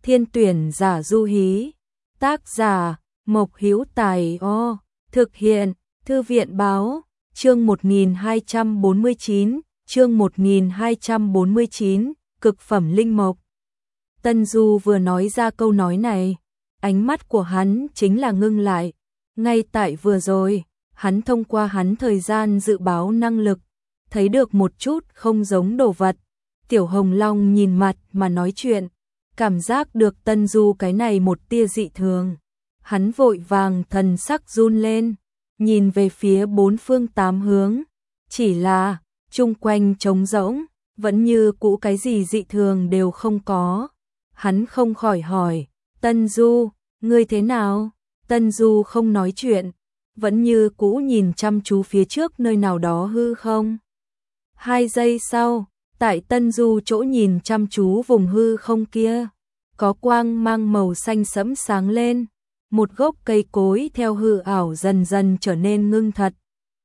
Thiên tuyển giả du hí. Tác giả Mộc Hữu Tài. Thực hiện Thư viện báo. Chương 1249, chương 1249, cực phẩm linh mộc. Tân Du vừa nói ra câu nói này, ánh mắt của hắn chính là ngưng lại. Ngay tại vừa rồi, hắn thông qua hắn thời gian dự báo năng lực, thấy được một chút không giống đồ vật. Tiểu Hồng Long nhìn mặt mà nói chuyện, cảm giác được Tân Du cái này một tia dị thường. Hắn vội vàng thần sắc run lên, nhìn về phía bốn phương tám hướng, chỉ là chung quanh trống rỗng, vẫn như cũ cái gì dị thường đều không có. Hắn không khỏi hỏi, Tân Du, ngươi thế nào? Tân Du không nói chuyện, vẫn như cũ nhìn chăm chú phía trước nơi nào đó hư không. 2 giây sau, tại Tân Du chỗ nhìn chăm chú vùng hư không kia, có quang mang màu xanh sẫm sáng lên, một gốc cây cối theo hư ảo dần dần trở nên ngưng thật.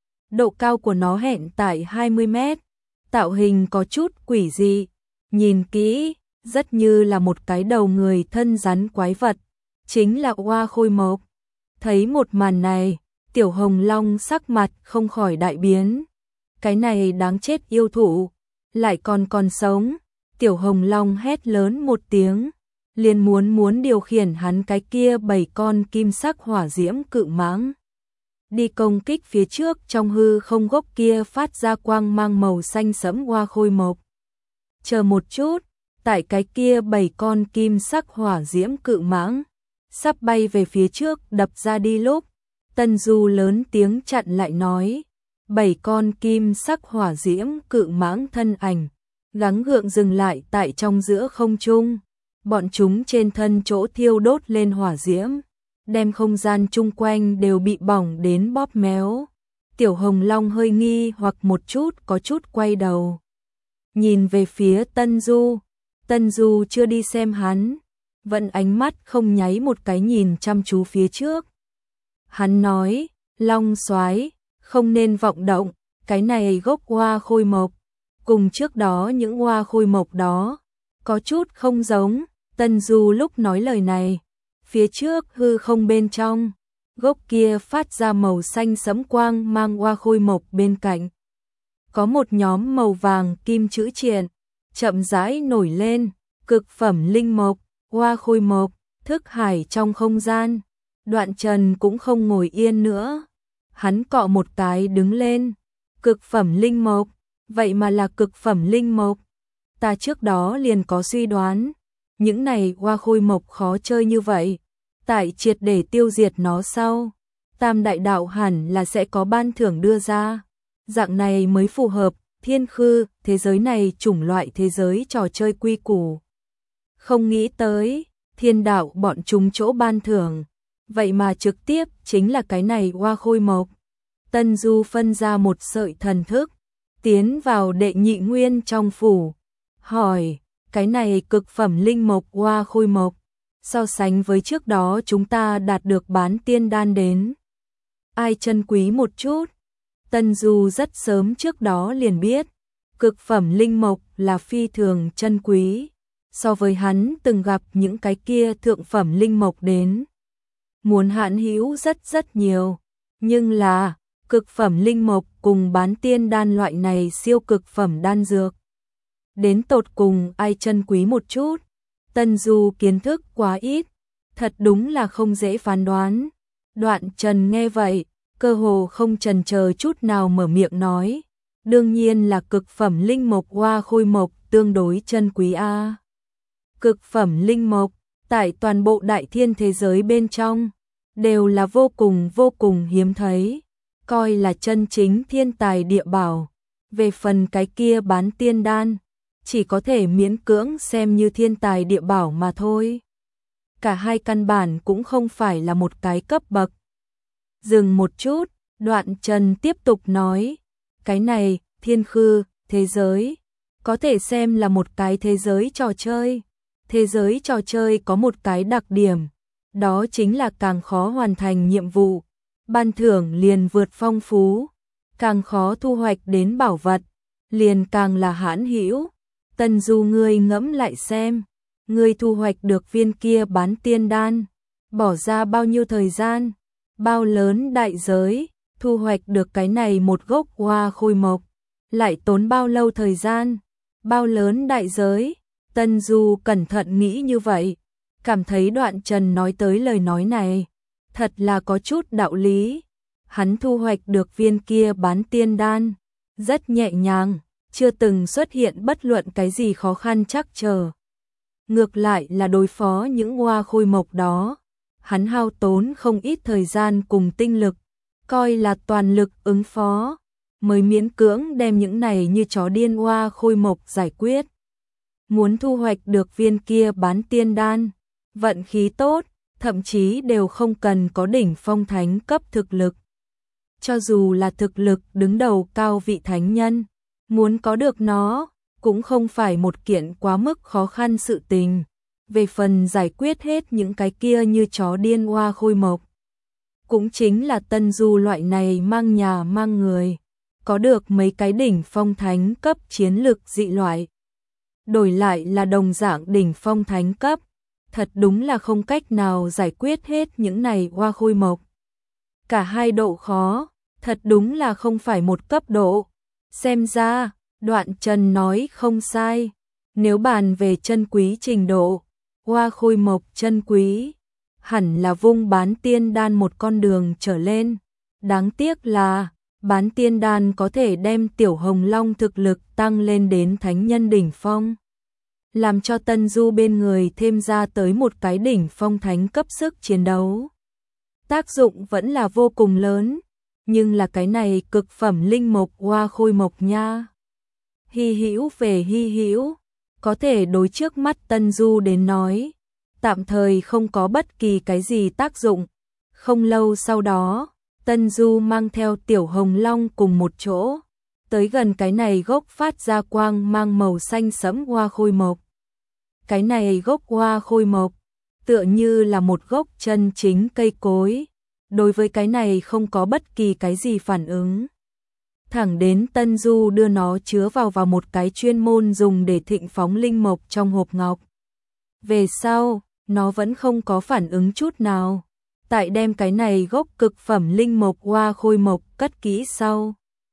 Độ cao của nó hẹn tại 20 mét, tạo hình có chút quỷ dị, nhìn kỹ, rất như là một cái đầu người thân rắn quái vật, chính là Hoa Khôi Mộc. Thấy một màn này, Tiểu Hồng Long sắc mặt không khỏi đại biến. Cái này đáng chết yêu thú, lại còn sống. Tiểu Hồng Long hét lớn một tiếng, liền muốn điều khiển hắn cái kia 7 con kim sắc hỏa diễm cự mãng. Đi công kích phía trước trong hư không gốc kia phát ra quang mang màu xanh sẫm Hoa Khôi Mộc. Chờ một chút, tại cái kia 7 con kim sắc hỏa diễm cự mãng sắp bay về phía trước đập ra đi lúc, Tân Du lớn tiếng chặn lại nói, 7 con kim sắc hỏa diễm cự mãng thân ảnh gắng gượng dừng lại tại trong giữa không trung, bọn chúng trên thân chỗ thiêu đốt lên hỏa diễm, đem không gian chung quanh đều bị bỏng đến bóp méo. Tiểu Hồng Long hơi nghi hoặc một chút, có chút quay đầu nhìn về phía Tân Du. Tân Du chưa đi xem hắn, vẫn ánh mắt không nháy một cái nhìn chăm chú phía trước. Hắn nói, Long soái, không nên vọng động, cái này gốc Hoa Khôi Mộc, cùng trước đó những Hoa Khôi Mộc đó có chút không giống. Tân Du lúc nói lời này, phía trước hư không bên trong, gốc kia phát ra màu xanh sẫm quang mang Hoa Khôi Mộc bên cạnh. Có một nhóm màu vàng kim chữ triện, chậm rãi nổi lên, cực phẩm linh mộc, Hoa Khôi Mộc, thức hải trong không gian. Đoạn Trần cũng không ngồi yên nữa, hắn cọ một cái đứng lên, cực phẩm linh mộc, vậy mà là cực phẩm linh mộc. Ta trước đó liền có suy đoán, những này Hoa Khôi Mộc khó chơi như vậy, tại triệt để tiêu diệt nó sau, Tam Đại Đạo hẳn là sẽ có ban thưởng đưa ra, dạng này mới phù hợp thiên khư, thế giới này chủng loại thế giới trò chơi quy củ. Không nghĩ tới, Thiên Đạo bọn chúng chỗ ban thưởng, vậy mà trực tiếp chính là cái này Hoa Khôi Mộc. Tân Du phân ra một sợi thần thức, tiến vào Đệ Nhị Nguyên trong phủ, hỏi, cái này cực phẩm linh mộc Hoa Khôi Mộc, so sánh với trước đó chúng ta đạt được bán tiên đan đến, ai chân quý một chút? Tân Du rất sớm trước đó liền biết, cực phẩm linh mộc là phi thường chân quý, so với hắn từng gặp những cái kia thượng phẩm linh mộc đến, muốn hạn hữu rất nhiều, nhưng là cực phẩm linh mộc cùng bán tiên đan loại này siêu cực phẩm đan dược, đến tột cùng ai chân quý một chút? Tân Du kiến thức quá ít, thật đúng là không dễ phán đoán. Đoạn Trần nghe vậy, cơ hồ không chần chờ chút nào mở miệng nói, đương nhiên là cực phẩm linh mộc Hoa Khôi Mộc tương đối chân quý a. Cực phẩm linh mộc tại toàn bộ đại thiên thế giới bên trong đều là vô cùng hiếm thấy, coi là chân chính thiên tài địa bảo. Về phần cái kia bán tiên đan, chỉ có thể miễn cưỡng xem như thiên tài địa bảo mà thôi. Cả hai căn bản cũng không phải là một cái cấp bậc. Dừng một chút, Đoạn Trần tiếp tục nói, cái này, thiên khư, thế giới, có thể xem là một cái thế giới trò chơi. Thế giới trò chơi có một cái đặc điểm, đó chính là càng khó hoàn thành nhiệm vụ, ban thưởng liền vượt phong phú, càng khó thu hoạch đến bảo vật, liền càng là hãn hữu. Tân Du ngươi ngẫm lại xem, Ngươi thu hoạch được viên kia bán tiên đan, bỏ ra bao nhiêu thời gian, bao lớn đại giới, thu hoạch được cái này một gốc hoa khôi mộc, lại tốn bao lâu thời gian, bao lớn đại giới. Tân Du cẩn thận nghĩ như vậy, cảm thấy Đoạn Trần nói tới lời nói này, thật là có chút đạo lý. Hắn thu hoạch được viên kia bán tiên đan, rất nhẹ nhàng, chưa từng xuất hiện bất luận cái gì khó khăn trắc trở. Ngược lại là đối phó những hoa khôi mộc đó, hắn hao tốn không ít thời gian cùng tinh lực, coi là toàn lực ứng phó, mới miễn cưỡng đem những này như chó điên hoa khôi mộc giải quyết. Muốn thu hoạch được viên kia bán tiên đan, vận khí tốt, thậm chí đều không cần có đỉnh phong thánh cấp thực lực. Cho dù là thực lực đứng đầu cao vị thánh nhân, muốn có được nó, cũng không phải một kiện quá mức khó khăn sự tình. Về phần giải quyết hết những cái kia như chó điên hoa khôi mộc, cũng chính là Tân Du loại này mang nhà mang người, có được mấy cái đỉnh phong thánh cấp chiến lực dị loại. Đổi lại là đồng dạng đỉnh phong thánh cấp, thật đúng là không cách nào giải quyết hết những này hoa khôi mộc. Cả hai độ khó, thật đúng là không phải một cấp độ. Xem ra, Đoạn Trần nói không sai, nếu bàn về chân quý trình độ, hoa khôi mộc chân quý, hẳn là vung bán tiên đan một con đường trở lên. Đáng tiếc là, bán tiên đan có thể đem Tiểu Hồng Long thực lực tăng lên đến thánh nhân đỉnh phong, làm cho Tân Du bên người thêm ra tới một cái đỉnh phong thánh cấp sức chiến đấu. Tác dụng vẫn là vô cùng lớn, nhưng là cái này cực phẩm linh mộc hoa khôi mộc nha. Hy hữu về hy hữu, có thể đối trước mắt Tân Du đến nói, tạm thời không có bất kỳ cái gì tác dụng. Không lâu sau đó, Tân Du mang theo Tiểu Hồng Long cùng một chỗ, tới gần cái này gốc phát ra quang mang màu xanh sẫm hoa khôi mộc. Cái này gốc hoa khôi mộc, tựa như là một gốc chân chính cây cối, đối với cái này không có bất kỳ cái gì phản ứng. Thẳng đến Tân Du đưa nó chứa vào một cái chuyên môn dùng để thịnh phóng linh mộc trong hộp ngọc. Về sau, nó vẫn không có phản ứng chút nào. Tại đem cái này gốc cực phẩm linh mộc hoa khôi mộc cất kỹ sau,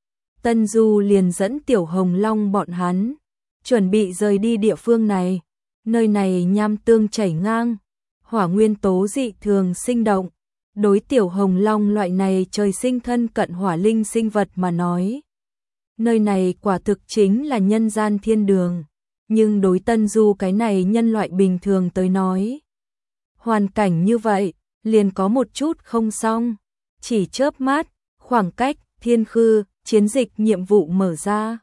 Tân Du liền dẫn Tiểu Hồng Long bọn hắn, chuẩn bị rời đi địa phương này. Nơi này nham tương chảy ngang, hỏa nguyên tố dị thường sinh động. Đối Tiểu Hồng Long loại này trời sinh thân cận hỏa linh sinh vật mà nói, nơi này quả thực chính là nhân gian thiên đường. Nhưng đối Tân Du cái này nhân loại bình thường tới nói, hoàn cảnh như vậy, liền có một chút không xong. Chỉ chớp mắt, khoảng cách thiên khư, chiến dịch nhiệm vụ mở ra.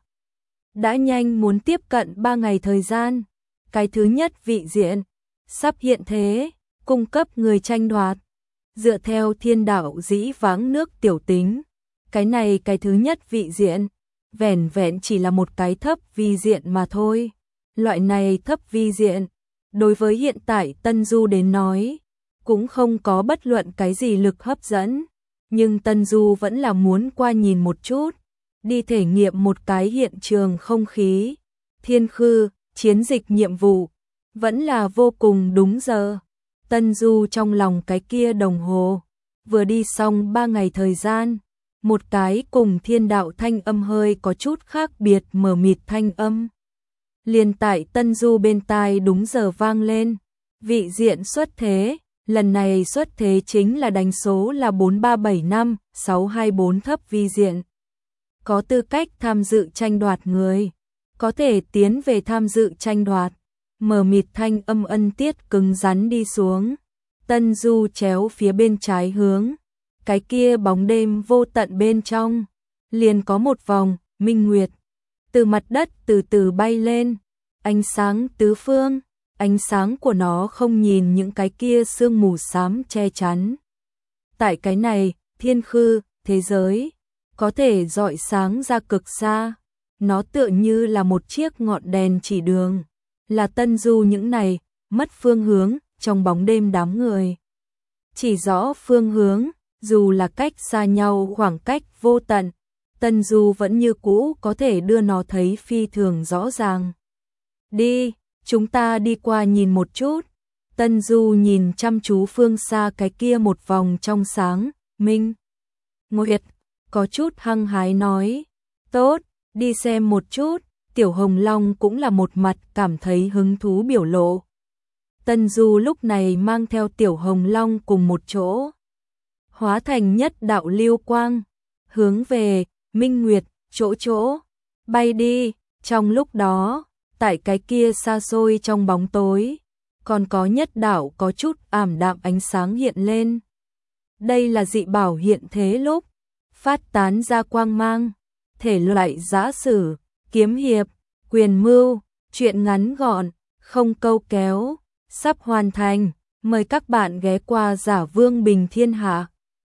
Đã nhanh muốn tiếp cận 3 ngày thời gian. Cái thứ nhất vị diện, sắp hiện thế, cung cấp người tranh đoạt. Dựa theo thiên đạo dĩ vãng nước tiểu tính, cái này cái thứ nhất vị diện, vẻn vẹn chỉ là một cái thấp vi diện mà thôi. Loại này thấp vi diện, đối với hiện tại Tân Du đến nói, cũng không có bất luận cái gì lực hấp dẫn. Nhưng Tân Du vẫn là muốn qua nhìn một chút, đi thể nghiệm một cái hiện trường không khí. Thiên khư, chiến dịch nhiệm vụ, vẫn là vô cùng đúng giờ. Tân Du trong lòng cái kia đồng hồ, vừa đi xong 3 ngày thời gian, một cái cùng thiên đạo thanh âm hơi có chút khác biệt mờ mịt thanh âm. Liền tại Tân Du bên tai đúng giờ vang lên, vị diện xuất thế, lần này xuất thế chính là đánh số là 4375624 thấp vi diện. Có tư cách tham dự tranh đoạt người, có thể tiến về tham dự tranh đoạt. Mờ mịt thanh âm ân tiết cứng rắn đi xuống. Tân Du chéo phía bên trái hướng, cái kia bóng đêm vô tận bên trong, liền có một vòng minh nguyệt từ mặt đất từ từ bay lên, ánh sáng tứ phương, ánh sáng của nó không nhìn những cái kia sương mù xám che chắn. Tại cái này, thiên khư, thế giới, có thể rọi sáng ra cực xa, nó tựa như là một chiếc ngọn đèn chỉ đường. Là Tân Du những này, mất phương hướng, trong bóng đêm đám người. Chỉ rõ phương hướng, dù là cách xa nhau khoảng cách vô tận, Tân Du vẫn như cũ có thể đưa nó thấy phi thường rõ ràng. Đi, chúng ta đi qua nhìn một chút. Tân Du nhìn chăm chú phương xa cái kia một vòng trong sáng, minh nguyệt, có chút hăng hái nói, tốt, đi xem một chút. Tiểu Hồng Long cũng là một mặt cảm thấy hứng thú biểu lộ. Tân Du lúc này mang theo Tiểu Hồng Long cùng một chỗ, hóa thành nhất đạo lưu quang, hướng về minh nguyệt chỗ bay đi. Trong lúc đó, tại cái kia xa xôi trong bóng tối, còn có nhất đạo có chút ảm đạm ánh sáng hiện lên. Đây là dị bảo hiện thế lúc phát tán ra quang mang, thể loại giã sử, kiếm hiệp, quyền mưu, truyện ngắn gọn, không câu kéo, sắp hoàn thành. Mời các bạn ghé qua Giả Vương Bình Thiên Hạ.